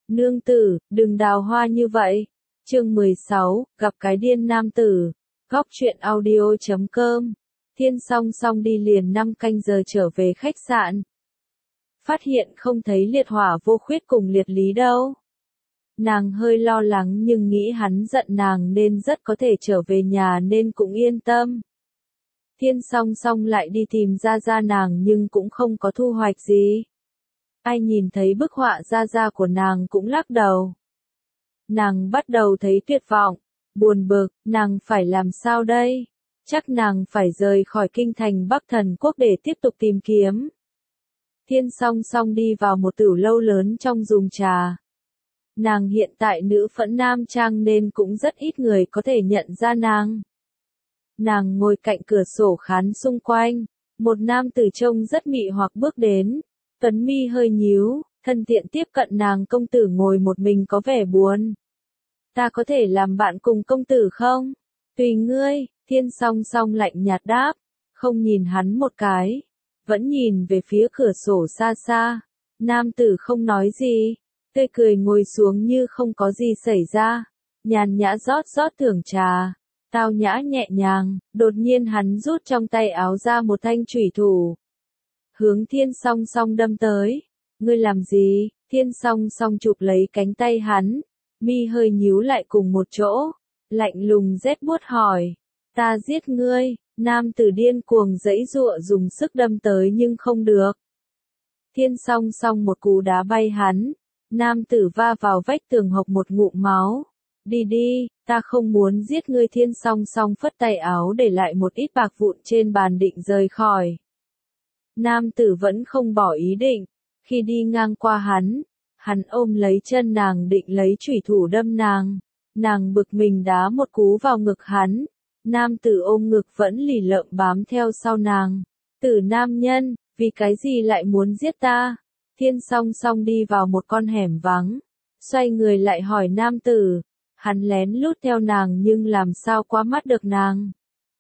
Nương tử, đừng đào hoa như vậy. Chương 16, gặp cái điên nam tử. Góc truyện audio.com. Thiên Song Song đi liền 5 canh giờ trở về khách sạn. Phát hiện không thấy Liệt Hỏa Vô Khuyết cùng Liệt Lý đâu. Nàng hơi lo lắng nhưng nghĩ hắn giận nàng nên rất có thể trở về nhà nên cũng yên tâm. Thiên Song Song lại đi tìm Gia nàng nhưng cũng không có thu hoạch gì. Ai nhìn thấy bức họa Gia của nàng cũng lắc đầu. Nàng bắt đầu thấy tuyệt vọng, buồn bực, nàng phải làm sao đây? Chắc nàng phải rời khỏi kinh thành Bắc Thần Quốc để tiếp tục tìm kiếm. Thiên Song Song đi vào một tửu lâu lớn trong dùng trà. Nàng hiện tại nữ phẫn nam trang nên cũng rất ít người có thể nhận ra nàng. Nàng ngồi cạnh cửa sổ khán xung quanh, một nam tử trông rất mị hoặc bước đến, tuấn mi hơi nhíu, thân thiện tiếp cận nàng. Công tử ngồi một mình có vẻ buồn. Ta có thể làm bạn cùng công tử không? Tùy ngươi, Thiên Song Song lạnh nhạt đáp, không nhìn hắn một cái, vẫn nhìn về phía cửa sổ xa xa. Nam tử không nói gì, tươi cười ngồi xuống như không có gì xảy ra, nhàn nhã rót thưởng trà, tao nhã nhẹ nhàng. Đột nhiên hắn rút trong tay áo ra một thanh chủy thủ, hướng Thiên Song Song đâm tới. Ngươi làm gì? Thiên Song Song chụp lấy cánh tay hắn, mi hơi nhíu lại cùng một chỗ, lạnh lùng rét buốt hỏi, ta giết ngươi. Nam tử điên cuồng giãy giụa dùng sức đâm tới nhưng không được. Thiên Song Song một cú đá bay hắn, nam tử va vào vách tường hộc một ngụm máu. Đi đi, ta không muốn giết ngươi. Thiên Song Song phất tay áo để lại một ít bạc vụn trên bàn định rời khỏi. Nam tử vẫn không bỏ ý định, khi đi ngang qua hắn ôm lấy chân nàng định lấy chủy thủ đâm nàng. Nàng bực mình đá một cú vào ngực hắn. Nam tử ôm ngực vẫn lì lợm bám theo sau nàng. Tử nam nhân, vì cái gì lại muốn giết ta? Thiên Song Song đi vào một con hẻm vắng, xoay người lại hỏi nam tử. Hắn lén lút theo nàng nhưng làm sao qua mắt được nàng.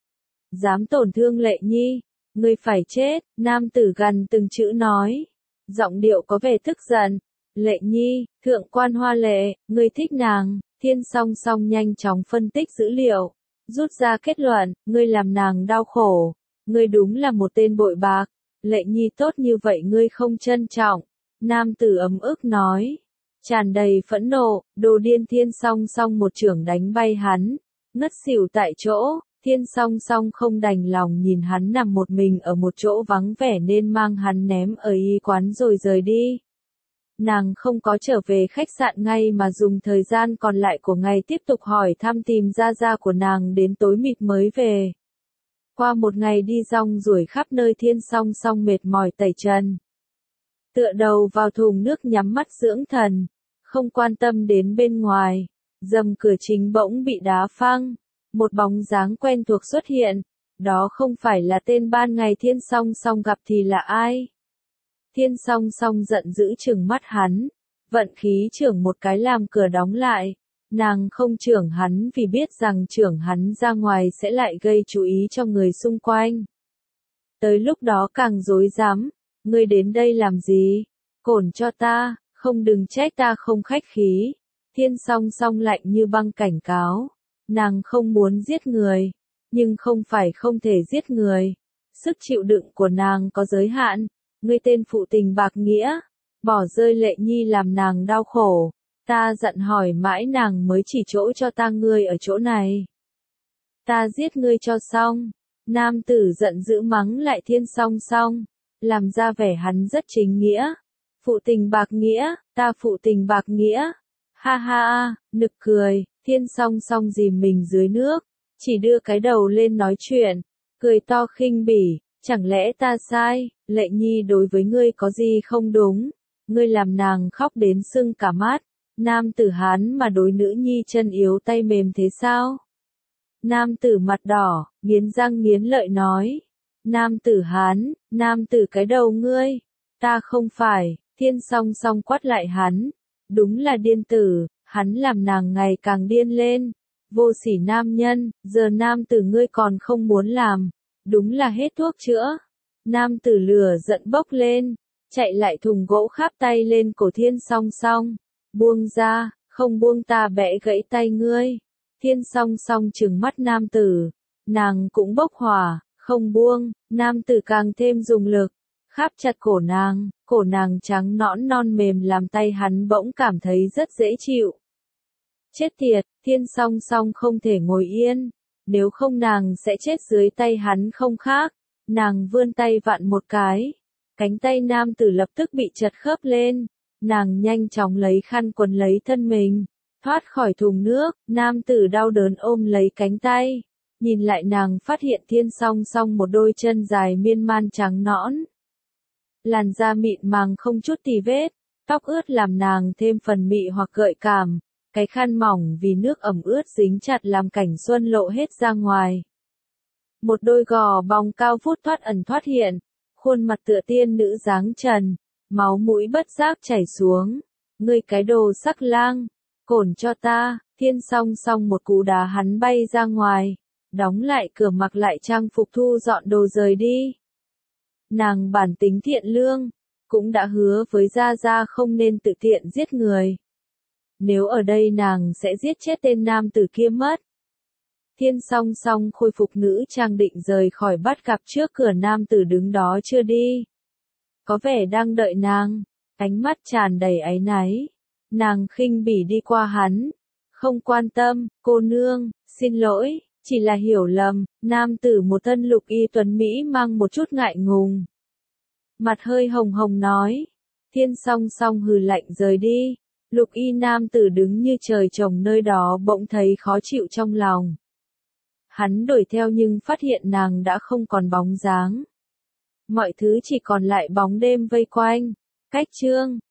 Dám tổn thương Lệ Nhi, ngươi phải chết. Nam tử gằn từng chữ nói, giọng điệu có vẻ tức giận. Lệ Nhi, thượng quan Hoa Lệ, ngươi thích nàng. Thiên Song Song nhanh chóng phân tích dữ liệu, rút ra kết luận, ngươi làm nàng đau khổ, ngươi đúng là một tên bội bạc. Lệ Nhi tốt như vậy ngươi không trân trọng. Nam tử ấm ức nói, tràn đầy phẫn nộ, đồ điên. Thiên Song Song một chưởng đánh bay hắn, ngất xỉu tại chỗ. Thiên Song Song không đành lòng nhìn hắn nằm một mình ở một chỗ vắng vẻ nên mang hắn ném ở y quán rồi rời đi. Nàng không có trở về khách sạn ngay mà dùng thời gian còn lại của ngày tiếp tục hỏi thăm tìm Gia của nàng đến tối mịt mới về. Qua một ngày đi rong ruổi khắp nơi, Thiên Song Song mệt mỏi tẩy trần, tựa đầu vào thùng nước nhắm mắt dưỡng thần, không quan tâm đến bên ngoài. Rầm cửa chính bỗng bị đá phăng, một bóng dáng quen thuộc xuất hiện. Đó không phải là tên ban ngày Thiên Song Song gặp thì là ai? Thiên Song Song giận dữ trừng mắt hắn, vận khí chưởng một cái làm cửa đóng lại. Nàng không chưởng hắn vì biết rằng chưởng hắn ra ngoài sẽ lại gây chú ý cho người xung quanh. Tới lúc đó càng rối rắm, ngươi đến đây làm gì? Cổn cho ta, không đừng trách ta không khách khí. Thiên Song Song lạnh như băng cảnh cáo, nàng không muốn giết người, nhưng không phải không thể giết người. Sức chịu đựng của nàng có giới hạn. Ngươi tên phụ tình bạc nghĩa, bỏ rơi Lệ Nhi làm nàng đau khổ. Ta giận hỏi mãi nàng mới chỉ chỗ cho ta ngươi ở chỗ này. Ta giết ngươi cho xong. Nam tử giận dữ mắng lại Thiên Song Song, làm ra vẻ hắn rất chính nghĩa. Phụ tình bạc nghĩa, ta phụ tình bạc nghĩa. Ha ha, nực cười. Thiên Song Song dìm mình dưới nước, chỉ đưa cái đầu lên nói chuyện, cười to khinh bỉ. Chẳng lẽ ta sai? Lệ Nhi đối với ngươi có gì không đúng? Ngươi làm nàng khóc đến sưng cả mắt. Nam tử Hán mà đối nữ nhi chân yếu tay mềm thế sao? Nam tử mặt đỏ, nghiến răng nghiến lợi nói. Nam tử Hán, nam tử cái đầu ngươi. Ta không phải. Thiên Song Song quát lại hắn. Đúng là điên tử, hắn làm nàng ngày càng điên lên. Vô sỉ nam nhân, giờ nam tử ngươi còn không muốn làm. Đúng là hết thuốc chữa. Nam tử lửa giận bốc lên, chạy lại thùng gỗ kháp tay lên cổ Thiên Song Song. Buông ra, không buông ta bẻ gãy tay ngươi. Thiên song song trừng mắt nam tử, nàng cũng bốc hỏa, không buông, nam tử càng thêm dùng lực, kháp chặt cổ nàng trắng nõn non mềm làm tay hắn bỗng cảm thấy rất dễ chịu. Chết tiệt, thiên song song không thể ngồi yên, nếu không nàng sẽ chết dưới tay hắn không khác. Nàng vươn tay vặn một cái, cánh tay nam tử lập tức bị chật khớp lên, nàng nhanh chóng lấy khăn quấn lấy thân mình, thoát khỏi thùng nước, nam tử đau đớn ôm lấy cánh tay, nhìn lại nàng phát hiện thiên song song một đôi chân dài miên man trắng nõn. Làn da mịn màng không chút tì vết, tóc ướt làm nàng thêm phần mị hoặc gợi cảm, cái khăn mỏng vì nước ẩm ướt dính chặt làm cảnh xuân lộ hết ra ngoài. Một đôi gò bóng cao vút thoát ẩn thoát hiện, khuôn mặt tựa tiên nữ dáng trần, máu mũi bất giác chảy xuống. Ngươi cái đồ sắc lang, cổn cho ta, thiên song song một cú đá hắn bay ra ngoài, đóng lại cửa mặc lại trang phục thu dọn đồ rời đi. Nàng bản tính thiện lương, cũng đã hứa với Gia Gia không nên tự tiện giết người. Nếu ở đây nàng sẽ giết chết tên nam tử kia mất. Thiên song song khôi phục nữ trang định rời khỏi bắt gặp trước cửa nam tử đứng đó chưa đi. Có vẻ đang đợi nàng, ánh mắt tràn đầy áy náy. Nàng khinh bỉ đi qua hắn. Không quan tâm, cô nương, xin lỗi, chỉ là hiểu lầm. Nam tử một thân lục y tuấn Mỹ mang một chút ngại ngùng. Mặt hơi hồng hồng nói. Thiên song song hừ lạnh rời đi. Lục y nam tử đứng như trời trồng nơi đó bỗng thấy khó chịu trong lòng. Hắn đuổi theo nhưng phát hiện nàng đã không còn bóng dáng. Mọi thứ chỉ còn lại bóng đêm vây quanh. Cách chương